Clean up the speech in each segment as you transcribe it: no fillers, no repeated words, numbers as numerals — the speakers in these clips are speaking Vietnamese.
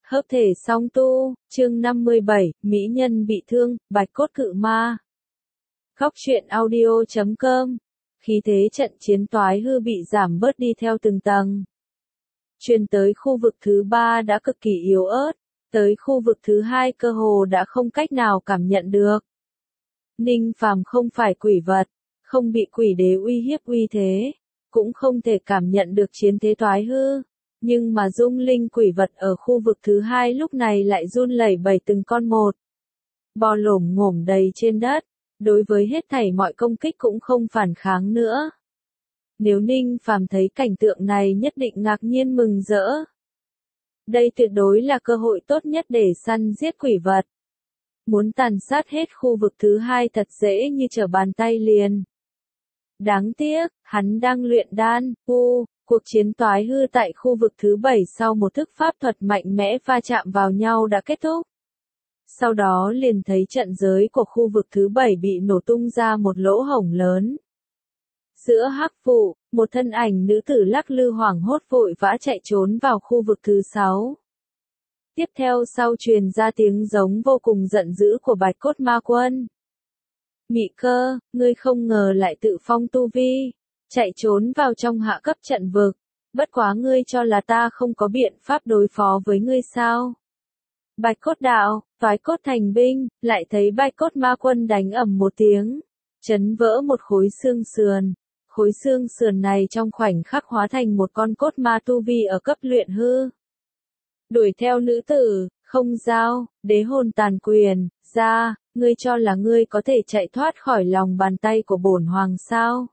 Hợp thể song tu, chương 57, Mỹ nhân bị thương, bạch cốt cự ma. Góc truyện audio.com. Khí thế trận chiến toái hư bị giảm bớt đi theo từng tầng. Truyền tới khu vực thứ 3 đã cực kỳ yếu ớt, tới khu vực thứ 2 cơ hồ đã không cách nào cảm nhận được. Ninh Phàm không phải quỷ vật, không bị quỷ đế uy hiếp uy thế, cũng không thể cảm nhận được chiến thế toái hư. Nhưng mà dung linh quỷ vật ở khu vực thứ 2 lúc này lại run lẩy bẩy từng con một. Bò lổm ngổm đầy trên đất, đối với hết thảy mọi công kích cũng không phản kháng nữa. Nếu Ninh Phàm thấy cảnh tượng này nhất định ngạc nhiên mừng rỡ. Đây tuyệt đối là cơ hội tốt nhất để săn giết quỷ vật. Muốn tàn sát hết khu vực thứ 2 thật dễ như trở bàn tay liền. Đáng tiếc, hắn đang luyện đan, cuộc chiến toái hư tại khu vực thứ 7 sau một thức pháp thuật mạnh mẽ va chạm vào nhau đã kết thúc. Sau đó liền thấy trận giới của khu vực thứ 7 bị nổ tung ra một lỗ hổng lớn. Giữa hắc vụ, một thân ảnh nữ tử lắc lư hoảng hốt vội vã chạy trốn vào khu vực thứ 6. Tiếp theo sau truyền ra tiếng giống vô cùng giận dữ của bạch cốt ma quân. Mị Cơ, ngươi không ngờ lại tự phong tu vi, chạy trốn vào trong hạ cấp trận vực, bất quá ngươi cho là ta không có biện pháp đối phó với ngươi sao? Bạch cốt đạo, toái cốt thành binh, lại thấy bạch cốt ma quân đánh ầm một tiếng, chấn vỡ một khối xương sườn. Khối xương sườn này trong khoảnh khắc hóa thành một con cốt ma tu vi ở cấp luyện hư. Đuổi theo nữ tử, không giao, đế hồn tàn quyền, ra, ngươi cho là ngươi có thể chạy thoát khỏi lòng bàn tay của bổn hoàng sao?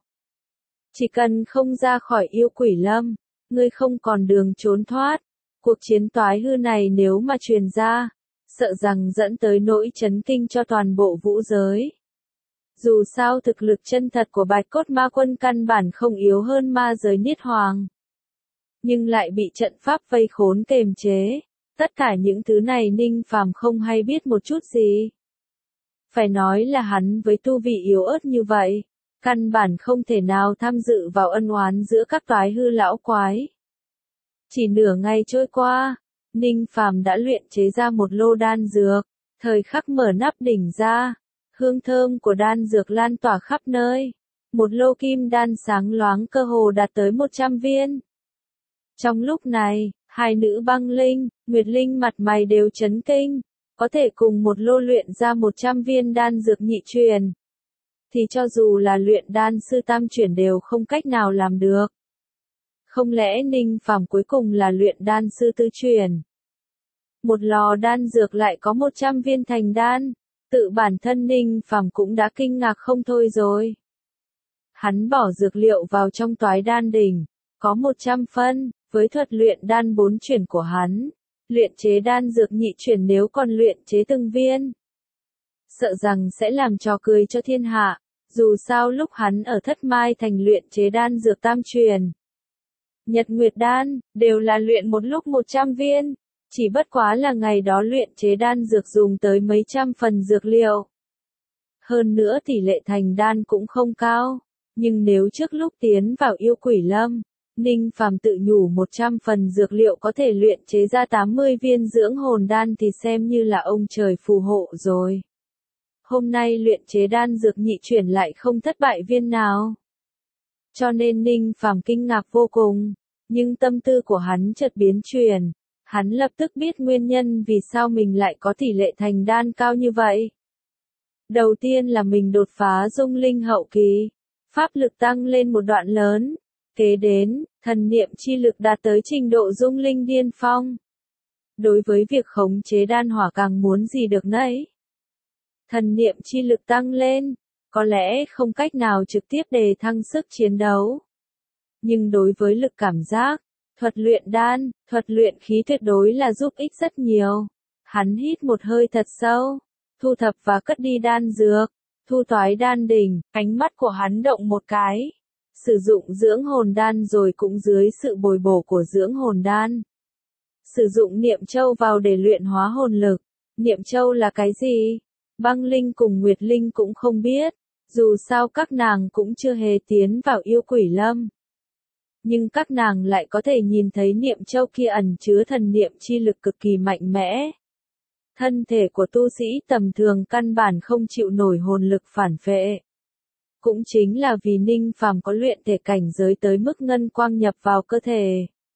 Chỉ cần không ra khỏi yêu quỷ lâm, ngươi không còn đường trốn thoát. Cuộc chiến toái hư này nếu mà truyền ra, sợ rằng dẫn tới nỗi chấn kinh cho toàn bộ vũ giới. Dù sao thực lực chân thật của bạch cốt ma quân căn bản không yếu hơn ma giới niết hoàng. Nhưng lại bị trận pháp vây khốn kềm chế. Tất cả những thứ này Ninh Phàm không hay biết một chút gì. Phải nói là hắn với tu vị yếu ớt như vậy, căn bản không thể nào tham dự vào ân oán giữa các toái hư lão quái. Chỉ nửa ngày trôi qua, Ninh Phàm đã luyện chế ra một lô đan dược, thời khắc mở nắp đỉnh ra, hương thơm của đan dược lan tỏa khắp nơi. Một lô kim đan sáng loáng cơ hồ đạt tới 100 viên. Trong lúc này, hai nữ băng linh, nguyệt linh mặt mày đều chấn kinh, có thể cùng một lô luyện ra 100 viên đan dược nhị truyền. Thì cho dù là luyện đan sư tam chuyển đều không cách nào làm được. Không lẽ Ninh Phàm cuối cùng là luyện đan sư tư truyền? Một lò đan dược lại có 100 viên thành đan, tự bản thân Ninh Phàm cũng đã kinh ngạc không thôi rồi. Hắn bỏ dược liệu vào trong toái đan đỉnh, có 100 phân, với thuật luyện đan 4 chuyển của hắn, luyện chế đan dược nhị chuyển nếu còn luyện chế từng viên, sợ rằng sẽ làm trò cười cho thiên hạ. Dù sao lúc hắn ở Thất Mai Thành luyện chế đan dược tam truyền, Nhật Nguyệt đan, đều là luyện một lúc 100 viên, chỉ bất quá là ngày đó luyện chế đan dược dùng tới mấy trăm phần dược liệu. Hơn nữa tỷ lệ thành đan cũng không cao, nhưng nếu trước lúc tiến vào yêu quỷ lâm, Ninh Phàm tự nhủ 100 phần dược liệu có thể luyện chế ra 80 viên dưỡng hồn đan thì xem như là ông trời phù hộ rồi. Hôm nay luyện chế đan dược nhị chuyển lại không thất bại viên nào. Cho nên Ninh Phàm kinh ngạc vô cùng, nhưng tâm tư của hắn chợt biến chuyển. Hắn lập tức biết nguyên nhân vì sao mình lại có tỷ lệ thành đan cao như vậy. Đầu tiên là mình đột phá dung linh hậu kỳ, pháp lực tăng lên một đoạn lớn. Kế đến, thần niệm chi lực đạt tới trình độ dung linh điên phong. Đối với việc khống chế đan hỏa càng muốn gì được nấy. Thần niệm chi lực tăng lên, có lẽ không cách nào trực tiếp đề thăng sức chiến đấu. Nhưng đối với lực cảm giác, thuật luyện đan, thuật luyện khí tuyệt đối là giúp ích rất nhiều. Hắn hít một hơi thật sâu, thu thập và cất đi đan dược, thu toái đan đỉnh, ánh mắt của hắn động một cái. Sử dụng dưỡng hồn đan rồi cũng dưới sự bồi bổ của dưỡng hồn đan. Sử dụng niệm châu vào để luyện hóa hồn lực. Niệm châu là cái gì? Băng linh cùng nguyệt linh cũng không biết, dù sao các nàng cũng chưa hề tiến vào yêu quỷ lâm. nhưng các nàng lại có thể nhìn thấy niệm châu kia ẩn chứa thần niệm chi lực cực kỳ mạnh mẽ. Thân thể của tu sĩ tầm thường căn bản không chịu nổi hồn lực phản phệ. Cũng chính là vì Ninh Phàm có luyện thể cảnh giới tới mức ngân quang nhập vào cơ thể,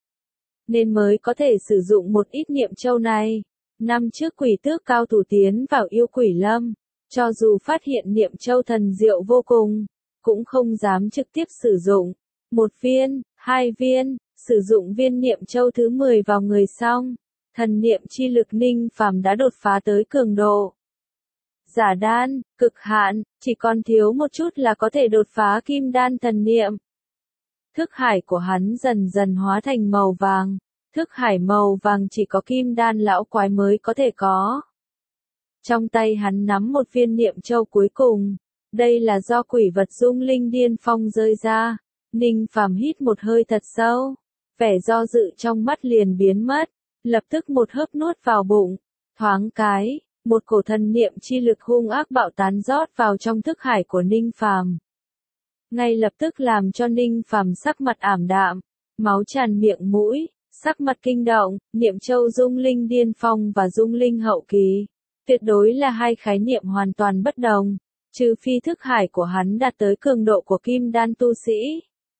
nên mới có thể sử dụng một ít niệm châu này. Năm trước quỷ tước cao thủ tiến vào yêu quỷ lâm, cho dù phát hiện niệm châu thần diệu vô cùng, cũng không dám trực tiếp sử dụng. 1 viên, 2 viên, sử dụng viên niệm châu thứ 10 vào người xong, thần niệm chi lực Ninh Phàm đã đột phá tới cường độ giả đan, cực hạn, chỉ còn thiếu một chút là có thể đột phá kim đan thần niệm. Thức hải của hắn dần dần hóa thành màu vàng, thức hải màu vàng chỉ có kim đan lão quái mới có thể có. Trong tay hắn nắm một viên niệm châu cuối cùng, đây là do quỷ vật dung linh điên phong rơi ra. Ninh Phàm hít một hơi thật sâu, vẻ do dự trong mắt liền biến mất, lập tức một hớp nuốt vào bụng, thoáng cái, một cổ thần niệm chi lực hung ác bạo tán rót vào trong thức hải của Ninh Phàm. Ngay lập tức làm cho Ninh Phàm sắc mặt ảm đạm, máu tràn miệng mũi, sắc mặt kinh động. Niệm châu dung linh điên phong và dung linh hậu kỳ, tuyệt đối là hai khái niệm hoàn toàn bất đồng, trừ phi thức hải của hắn đạt tới cường độ của kim đan tu sĩ.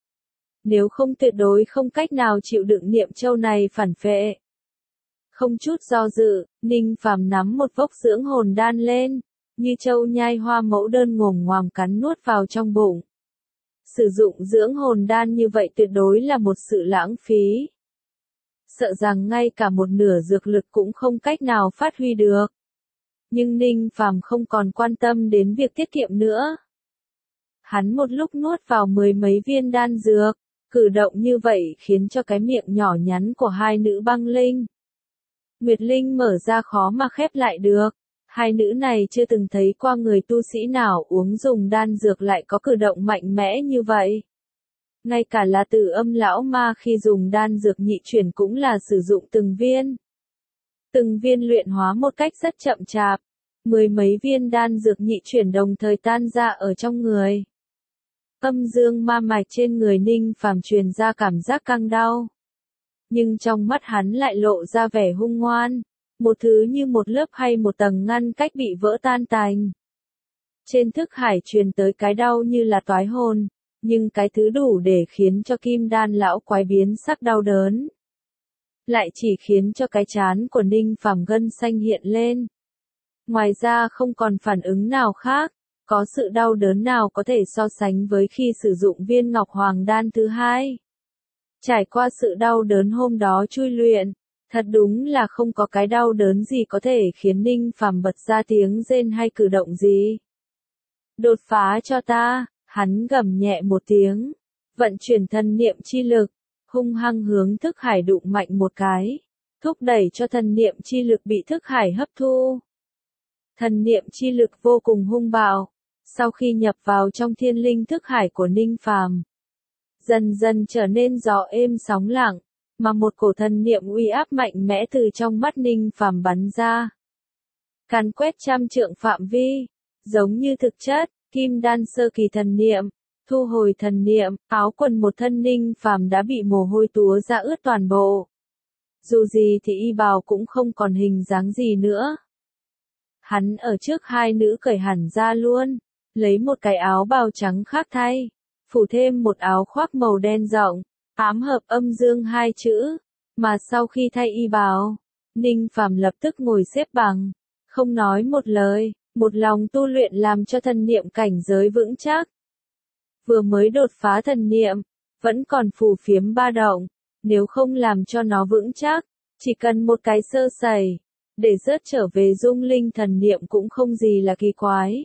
Nếu không tuyệt đối không cách nào chịu đựng niệm châu này phản phệ. Không chút do dự, Ninh Phàm nắm một vốc dưỡng hồn đan lên, như châu nhai hoa mẫu đơn ngồm ngoàm cắn nuốt vào trong bụng. Sử dụng dưỡng hồn đan như vậy tuyệt đối là một sự lãng phí. Sợ rằng ngay cả một nửa dược lực cũng không cách nào phát huy được. Nhưng Ninh Phàm không còn quan tâm đến việc tiết kiệm nữa. Hắn một lúc nuốt vào 10 mấy viên đan dược, cử động như vậy khiến cho cái miệng nhỏ nhắn của hai nữ băng linh Nguyệt Linh mở ra khó mà khép lại được. Hai nữ này chưa từng thấy qua người tu sĩ nào uống dùng đan dược lại có cử động mạnh mẽ như vậy. Ngay cả là Tử Âm lão ma khi dùng đan dược nhị chuyển cũng là sử dụng từng viên. Từng viên luyện hóa một cách rất chậm chạp. 10 mấy viên đan dược nhị chuyển đồng thời tan ra ở trong người. Âm dương ma mạch trên người Ninh Phàm truyền ra cảm giác căng đau. Nhưng trong mắt hắn lại lộ ra vẻ hung ngoan, một thứ như một lớp hay một tầng ngăn cách bị vỡ tan tành. Trên thức hải truyền tới cái đau như là toái hồn, nhưng cái thứ đủ để khiến cho kim đan lão quái biến sắc đau đớn. Lại chỉ khiến cho cái trán của Ninh Phàm gân xanh hiện lên. Ngoài ra không còn phản ứng nào khác, có sự đau đớn nào có thể so sánh với khi sử dụng viên ngọc hoàng đan thứ hai. Trải qua sự đau đớn hôm đó chui luyện, thật đúng là không có cái đau đớn gì có thể khiến Ninh Phàm bật ra tiếng rên hay cử động gì. Đột phá cho ta, hắn gầm nhẹ một tiếng, vận chuyển thần niệm chi lực, hung hăng hướng thức hải đụng mạnh một cái, thúc đẩy cho thần niệm chi lực bị thức hải hấp thu. Thần niệm chi lực vô cùng hung bạo, sau khi nhập vào trong thiên linh thức hải của Ninh Phàm, dần dần trở nên gió êm sóng lặng, mà một cổ thần niệm uy áp mạnh mẽ từ trong mắt Ninh Phàm bắn ra. Càn quét trăm trượng phạm vi, giống như thực chất, kim đan sơ kỳ thần niệm, thu hồi thần niệm, áo quần một thân Ninh Phàm đã bị mồ hôi túa ra ướt toàn bộ. Dù gì thì y bào cũng không còn hình dáng gì nữa. Hắn ở trước hai nữ cởi hẳn ra luôn, lấy một cái áo bào trắng khác thay, phủ thêm một áo khoác màu đen rộng, ám hợp âm dương hai chữ, mà sau khi thay y bào, Ninh Phàm lập tức ngồi xếp bằng, không nói một lời, một lòng tu luyện làm cho thần niệm cảnh giới vững chắc. Vừa mới đột phá thần niệm, vẫn còn phù phiếm ba động, nếu không làm cho nó vững chắc, chỉ cần một cái sơ sẩy, để rớt trở về dung linh thần niệm cũng không gì là kỳ quái.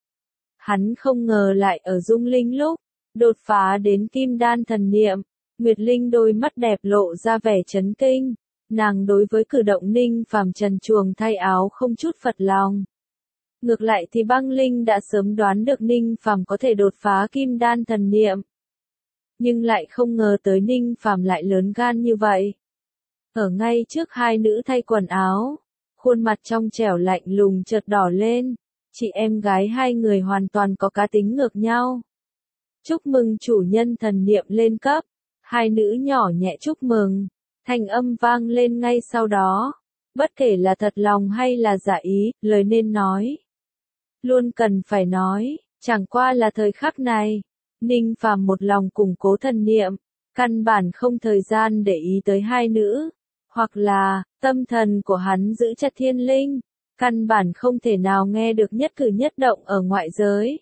Hắn không ngờ lại ở dung linh lúc đột phá đến kim đan thần niệm, Nguyệt Linh đôi mắt đẹp lộ ra vẻ chấn kinh, nàng đối với cử động Ninh Phàm trần truồng thay áo không chút phật lòng. Ngược lại thì băng linh đã sớm đoán được Ninh Phàm có thể đột phá kim đan thần niệm. Nhưng lại không ngờ tới Ninh Phàm lại lớn gan như vậy. Ở ngay trước hai nữ thay quần áo, khuôn mặt trong trẻo lạnh lùng chợt đỏ lên, chị em gái hai người hoàn toàn có cá tính ngược nhau. Chúc mừng chủ nhân thần niệm lên cấp, Hai nữ nhỏ nhẹ chúc mừng, thanh âm vang lên ngay sau đó. Bất kể là thật lòng hay là giả ý, lời nên nói. Luôn cần phải nói, chẳng qua là thời khắc này. Ninh Phàm một lòng củng cố thần niệm, căn bản không thời gian để ý tới hai nữ. Hoặc là, tâm thần của hắn giữ chặt thiên linh, căn bản không thể nào nghe được nhất cử nhất động ở ngoại giới.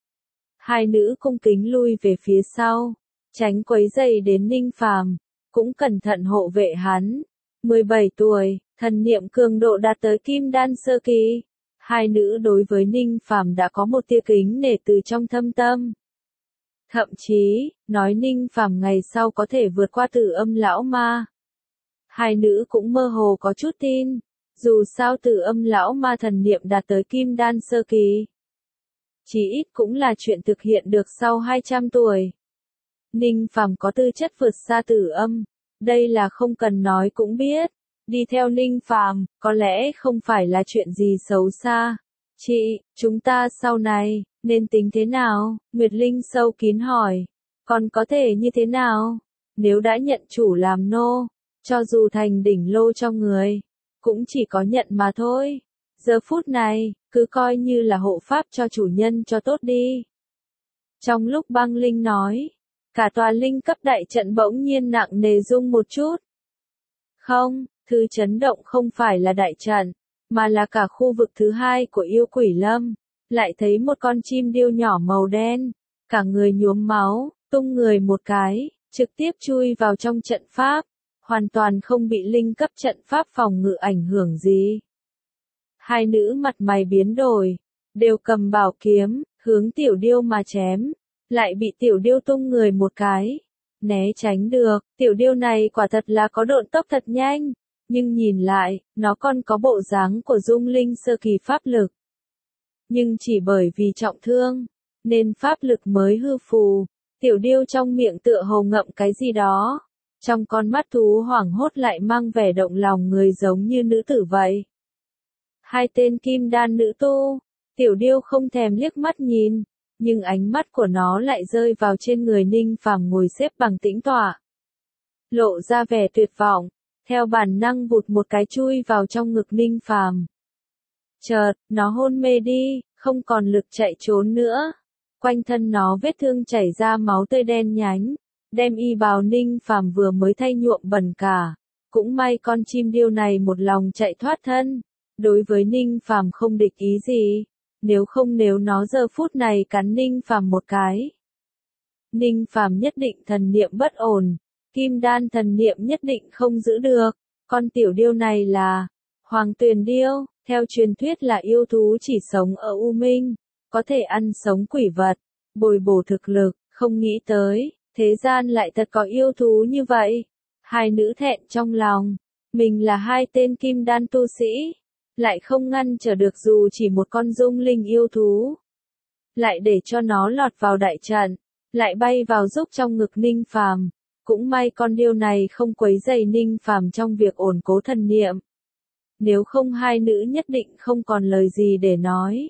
Hai nữ cung kính lui về phía sau, tránh quấy rầy đến Ninh Phàm, cũng cẩn thận hộ vệ hắn. 17 tuổi, thần niệm cường độ đạt tới kim đan sơ kỳ. Hai nữ đối với Ninh Phàm đã có một tia kính nể từ trong thâm tâm. Thậm chí, nói Ninh Phàm ngày sau có thể vượt qua Tử Âm lão ma. Hai nữ cũng mơ hồ có chút tin, dù sao Tử Âm lão ma thần niệm đạt tới kim đan sơ kỳ. Chỉ ít cũng là chuyện thực hiện được sau 200 tuổi. Ninh Phàm có tư chất vượt xa Tử Âm, đây là không cần nói cũng biết. Đi theo Ninh Phàm, có lẽ không phải là chuyện gì xấu xa. Chị, chúng ta sau này, nên tính thế nào? Nguyệt Linh sâu kín hỏi. Còn có thể như thế nào? Nếu đã nhận chủ làm nô, cho dù thành đỉnh lô cho người, cũng chỉ có nhận mà thôi. Giờ phút này, cứ coi như là hộ pháp cho chủ nhân cho tốt đi. Trong lúc Băng Linh nói, cả tòa linh cấp đại trận bỗng nhiên nặng nề rung một chút. Không, thứ chấn động không phải là đại trận, mà là cả khu vực thứ hai của yêu quỷ lâm. Lại thấy một con chim điêu nhỏ màu đen, cả người nhuốm máu, tung người một cái, trực tiếp chui vào trong trận pháp, hoàn toàn không bị linh cấp trận pháp phòng ngự ảnh hưởng gì. Hai nữ mặt mày biến đổi, đều cầm bảo kiếm, hướng tiểu điêu mà chém, lại bị tiểu điêu tung người một cái, né tránh được. Tiểu điêu này quả thật là có độn tốc thật nhanh, nhưng nhìn lại, nó còn có bộ dáng của dung linh sơ kỳ pháp lực. Nhưng chỉ bởi vì trọng thương, nên pháp lực mới hư phù. Tiểu điêu trong miệng tựa hồ ngậm cái gì đó, trong con mắt thú hoảng hốt lại mang vẻ động lòng người giống như nữ tử vậy. Hai tên kim đan nữ tu, tiểu điêu không thèm liếc mắt nhìn, nhưng ánh mắt của nó lại rơi vào trên người Ninh Phàm ngồi xếp bằng tĩnh tọa. Lộ ra vẻ tuyệt vọng, theo bản năng vụt một cái chui vào trong ngực Ninh Phàm. Chợt, nó hôn mê đi, không còn lực chạy trốn nữa. Quanh thân nó vết thương chảy ra máu tươi đen nhánh, đem y bào Ninh Phàm vừa mới thay nhuộm bẩn cả. Cũng may con chim điêu này một lòng chạy thoát thân, đối với Ninh Phàm không địch ý gì, nếu nó giờ phút này cắn Ninh Phàm một cái. Ninh Phàm nhất định thần niệm bất ổn, kim đan thần niệm nhất định không giữ được. Con tiểu điêu này là Hoàng Tuyền điêu, theo truyền thuyết là yêu thú chỉ sống ở U Minh, có thể ăn sống quỷ vật, bồi bổ thực lực, không nghĩ tới, thế gian lại thật có yêu thú như vậy. Hai nữ thẹn trong lòng, mình là hai tên kim đan tu sĩ, lại không ngăn trở được dù chỉ một con dung linh yêu thú. Lại để cho nó lọt vào đại trận, lại bay vào giúp trong ngực Ninh Phàm. Cũng may con điêu này không quấy rầy Ninh Phàm trong việc ổn cố thần niệm. Nếu không hai nữ nhất định không còn lời gì để nói.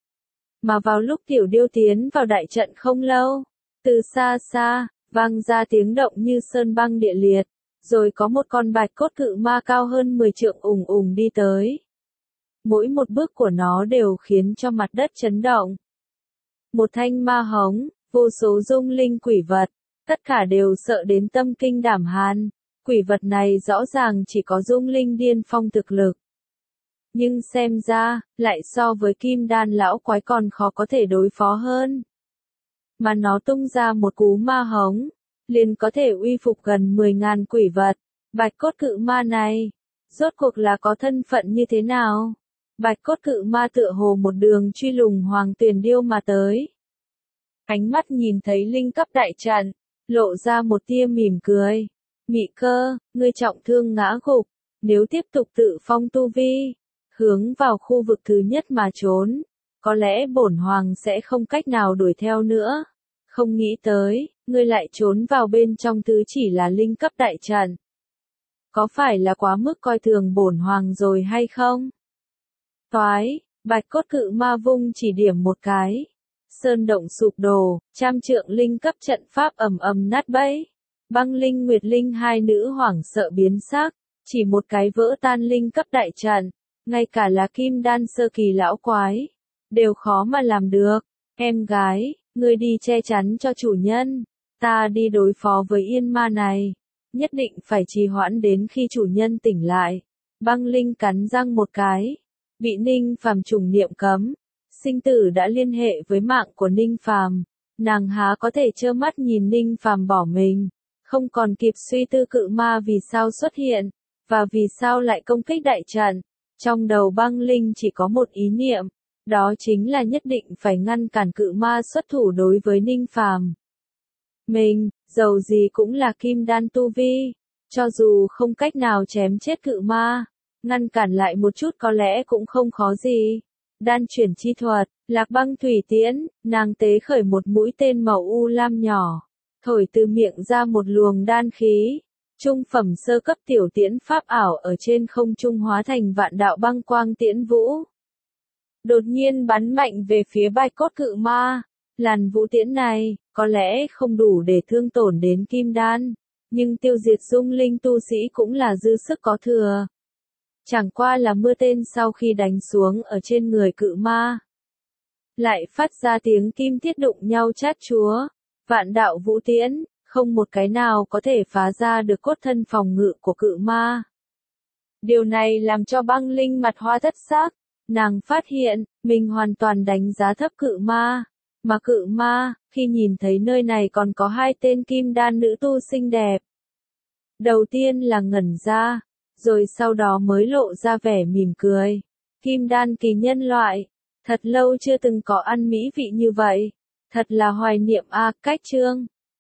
Mà vào lúc tiểu điêu tiến vào đại trận không lâu, từ xa xa, vang ra tiếng động như sơn băng địa liệt, rồi có một con bạch cốt cự ma cao hơn 10 trượng ùng ùng đi tới. Mỗi một bước của nó đều khiến cho mặt đất chấn động. Một thanh ma hống, vô số dung linh quỷ vật, tất cả đều sợ đến tâm kinh đảm hàn. Quỷ vật này rõ ràng chỉ có dung linh điên phong thực lực. Nhưng xem ra, lại so với kim đan lão quái còn khó có thể đối phó hơn. Mà nó tung ra một cú ma hống, liền có thể uy phục gần 10.000 quỷ vật. Bạch cốt cự ma này, rốt cuộc là có thân phận như thế nào? Bạch cốt cự ma tựa hồ một đường truy lùng Hoàng Tuyền điêu mà tới. Ánh mắt nhìn thấy linh cấp đại trận, lộ ra một tia mỉm cười. Mị Cơ, ngươi trọng thương ngã gục, nếu tiếp tục tự phong tu vi, hướng vào khu vực thứ nhất mà trốn, có lẽ bổn hoàng sẽ không cách nào đuổi theo nữa. Không nghĩ tới, ngươi lại trốn vào bên trong thứ chỉ là linh cấp đại trận. Có phải là quá mức coi thường bổn hoàng rồi hay không? Toái, bạch cốt cự ma vung chỉ điểm một cái. Sơn động sụp đổ, trăm trượng linh cấp trận pháp ầm ầm nát bấy. Băng Linh Nguyệt Linh hai nữ hoảng sợ biến sắc, chỉ một cái vỡ tan linh cấp đại trận, ngay cả là kim đan sơ kỳ lão quái, đều khó mà làm được. Em gái, ngươi đi che chắn cho chủ nhân, ta đi đối phó với yên ma này, nhất định phải trì hoãn đến khi chủ nhân tỉnh lại. Băng Linh cắn răng một cái, bị Ninh Phàm trùng niệm cấm, sinh tử đã liên hệ với mạng của Ninh Phàm, nàng há có thể trơ mắt nhìn Ninh Phàm bỏ mình, không còn kịp suy tư cự ma vì sao xuất hiện, và vì sao lại công kích đại trận. Trong đầu Băng Linh chỉ có một ý niệm, đó chính là nhất định phải ngăn cản cự ma xuất thủ đối với Ninh Phàm. Mình, dầu gì cũng là kim đan tu vi, cho dù không cách nào chém chết cự ma, ngăn cản lại một chút có lẽ cũng không khó gì. Đan chuyển chi thuật, Lạc Băng thủy tiễn, nàng tế khởi một mũi tên màu u lam nhỏ, thổi từ miệng ra một luồng đan khí. Trung phẩm sơ cấp tiểu tiễn pháp ảo ở trên không trung hóa thành vạn đạo băng quang tiễn vũ. Đột nhiên bắn mạnh về phía bạch cốt cự ma. Làn vũ tiễn này, có lẽ không đủ để thương tổn đến kim đan, nhưng tiêu diệt dung linh tu sĩ cũng là dư sức có thừa. Chẳng qua là mưa tên sau khi đánh xuống ở trên người cự ma, lại phát ra tiếng kim thiết đụng nhau chát chúa. Vạn đạo vũ tiễn, không một cái nào có thể phá ra được cốt thân phòng ngự của cự ma. Điều này làm cho Băng Linh mặt hoa thất sắc, nàng phát hiện, mình hoàn toàn đánh giá thấp cự ma. Mà cự ma, khi nhìn thấy nơi này còn có hai tên kim đan nữ tu xinh đẹp. Đầu tiên là ngẩn ra, rồi sau đó mới lộ ra vẻ mỉm cười. Kim đan kỳ nhân loại, thật lâu chưa từng có ăn mỹ vị như vậy. Thật là hoài niệm a, cách chương.